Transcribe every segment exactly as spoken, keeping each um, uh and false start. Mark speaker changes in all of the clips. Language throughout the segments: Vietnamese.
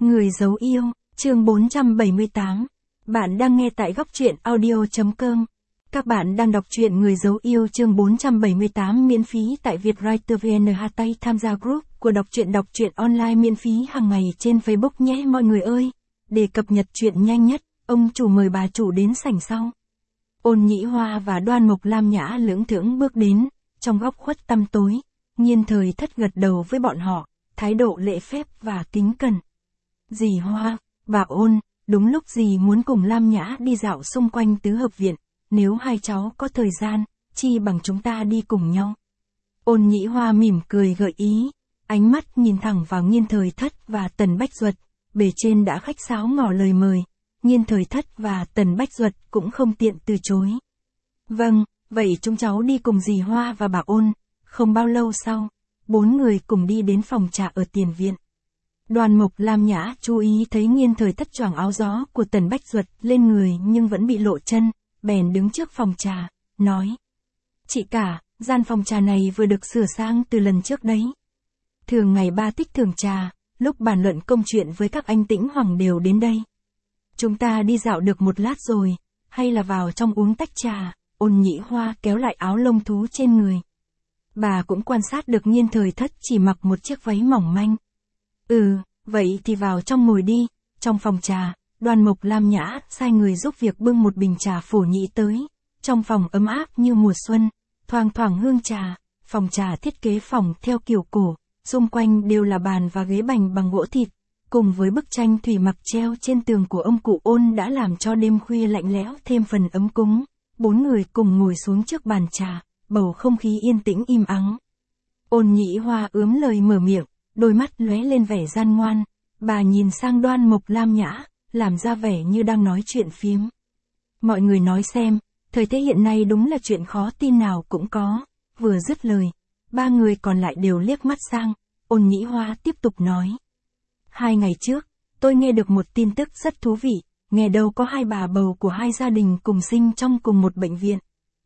Speaker 1: Người giấu yêu, chương bốn trăm bảy mươi tám. Bạn đang nghe tại góc truyện audio.com. Các bạn đang đọc truyện Người giấu yêu chương bốn trăm bảy mươi tám miễn phí tại Vietwriter vê en. Hashtag tham gia group của đọc truyện đọc truyện online miễn phí hàng ngày trên Facebook nhé mọi người ơi. Để cập nhật truyện nhanh nhất, ông chủ mời bà chủ đến sảnh sau. Ôn Nhĩ Hoa và Đoan Mộc Lam Nhã lưỡng thưởng bước đến, trong góc khuất tăm tối, Nhiên Thời Thất gật đầu với bọn họ, thái độ lễ phép và kính cẩn. Dì Hoa, bà Ôn, đúng lúc dì muốn cùng Lam Nhã đi dạo xung quanh tứ hợp viện, nếu hai cháu có thời gian, chi bằng chúng ta đi cùng nhau. Ôn Nhĩ Hoa mỉm cười gợi ý, ánh mắt nhìn thẳng vào Nhiên Thời Thất và Tần Bách Duật, bề trên đã khách sáo ngỏ lời mời, Nhiên Thời Thất và Tần Bách Duật cũng không tiện từ chối. Vâng, vậy chúng cháu đi cùng dì Hoa và bà Ôn. Không bao lâu sau, bốn người cùng đi đến phòng trà ở tiền viện. Đoan Mộc Lam Nhã chú ý thấy Nhiên Thời Thất choàng áo gió của Tần Bách Duật lên người nhưng vẫn bị lộ chân, bèn đứng trước phòng trà, nói. Chị cả, gian phòng trà này vừa được sửa sang từ lần trước đấy. Thường ngày ba thích thưởng trà, lúc bàn luận công chuyện với các anh Tĩnh Hoàng đều đến đây. Chúng ta đi dạo được một lát rồi, hay là vào trong uống tách trà. Ôn Nhĩ Hoa kéo lại áo lông thú trên người. Bà cũng quan sát được Nhiên Thời Thất chỉ mặc một chiếc váy mỏng manh. Ừ, vậy thì vào trong ngồi đi. Trong phòng trà, Đoan Mộc Lam Nhã sai người giúp việc bưng một bình trà phổ nhĩ tới. Trong phòng ấm áp như mùa xuân, thoang thoảng hương trà. Phòng trà thiết kế phòng theo kiểu cổ, xung quanh đều là bàn và ghế bành bằng gỗ thịt, cùng với bức tranh thủy mặc treo trên tường của ông cụ Ôn đã làm cho đêm khuya lạnh lẽo thêm phần ấm cúng. Bốn người cùng ngồi xuống trước bàn trà, bầu không khí yên tĩnh im ắng. Ôn Nhĩ Hoa ướm lời mở miệng, đôi mắt lóe lên vẻ gian ngoan, bà nhìn sang Đoan Mộc Lam Nhã, làm ra vẻ như đang nói chuyện phiếm. Mọi người nói xem, thời thế hiện nay đúng là chuyện khó tin nào cũng có. Vừa dứt lời, ba người còn lại đều liếc mắt sang, Ôn Nhĩ Hoa tiếp tục nói. Hai ngày trước, tôi nghe được một tin tức rất thú vị, nghe đâu có hai bà bầu của hai gia đình cùng sinh trong cùng một bệnh viện.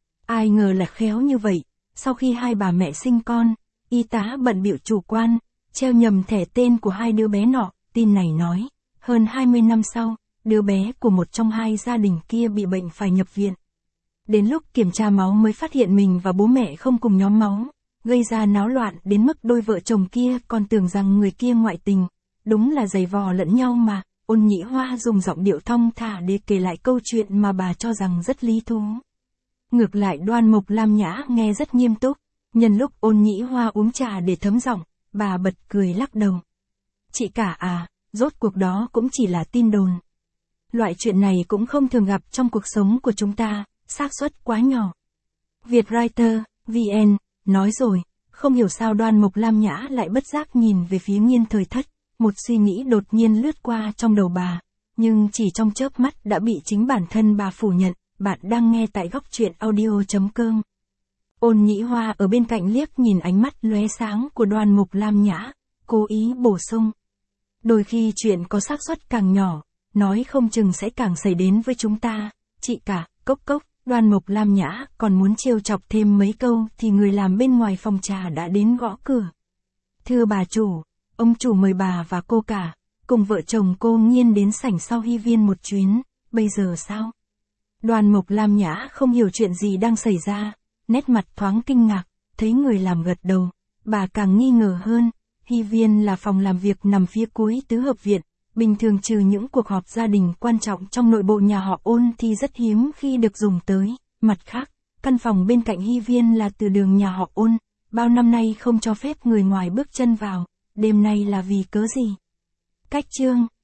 Speaker 1: Ai ngờ là khéo như vậy, sau khi hai bà mẹ sinh con, y tá bận bịu chủ quan, treo nhầm thẻ tên của hai đứa bé nọ. Tin này nói, hơn hai mươi năm sau, đứa bé của một trong hai gia đình kia bị bệnh phải nhập viện. Đến lúc kiểm tra máu mới phát hiện mình và bố mẹ không cùng nhóm máu, gây ra náo loạn đến mức đôi vợ chồng kia còn tưởng rằng người kia ngoại tình. Đúng là giày vò lẫn nhau mà. Ôn Nhĩ Hoa dùng giọng điệu thong thả để kể lại câu chuyện mà bà cho rằng rất lý thú. Ngược lại Đoan Mộc Lam Nhã nghe rất nghiêm túc. Nhân lúc Ôn Nhĩ Hoa uống trà để thấm giọng, bà bật cười lắc đầu. Chị cả à, rốt cuộc đó cũng chỉ là tin đồn. Loại chuyện này cũng không thường gặp trong cuộc sống của chúng ta, xác suất quá nhỏ. Vietwriter vê en, nói rồi, không hiểu sao Đoan Mộc Lam Nhã lại bất giác nhìn về phía Nhiên Thời Thất. Một suy nghĩ đột nhiên lướt qua trong đầu bà, nhưng chỉ trong chớp mắt đã bị chính bản thân bà phủ nhận. Bạn đang nghe tại góc truyện audio.com. Ôn Nhĩ Hoa ở bên cạnh liếc nhìn ánh mắt lóe sáng của Đoan Mộc Lam Nhã, cố ý bổ sung. Đôi khi chuyện có xác suất càng nhỏ, nói không chừng sẽ càng xảy đến với chúng ta. Chị cả, cốc cốc. Đoan Mộc Lam Nhã còn muốn trêu chọc thêm mấy câu thì người làm bên ngoài phòng trà đã đến gõ cửa. Thưa bà chủ, ông chủ mời bà và cô cả, cùng vợ chồng cô Nhiên đến sảnh sau Hy Viên một chuyến. Bây giờ sao? Đoan Mộc Lam Nhã không hiểu chuyện gì đang xảy ra, nét mặt thoáng kinh ngạc, thấy người làm gật đầu, bà càng nghi ngờ hơn. Hy Viên là phòng làm việc nằm phía cuối tứ hợp viện, bình thường trừ những cuộc họp gia đình quan trọng trong nội bộ nhà họ Ôn thì rất hiếm khi được dùng tới. Mặt khác, căn phòng bên cạnh Hy Viên là từ đường nhà họ Ôn, bao năm nay không cho phép người ngoài bước chân vào. Đêm nay là vì cớ gì? Cách chương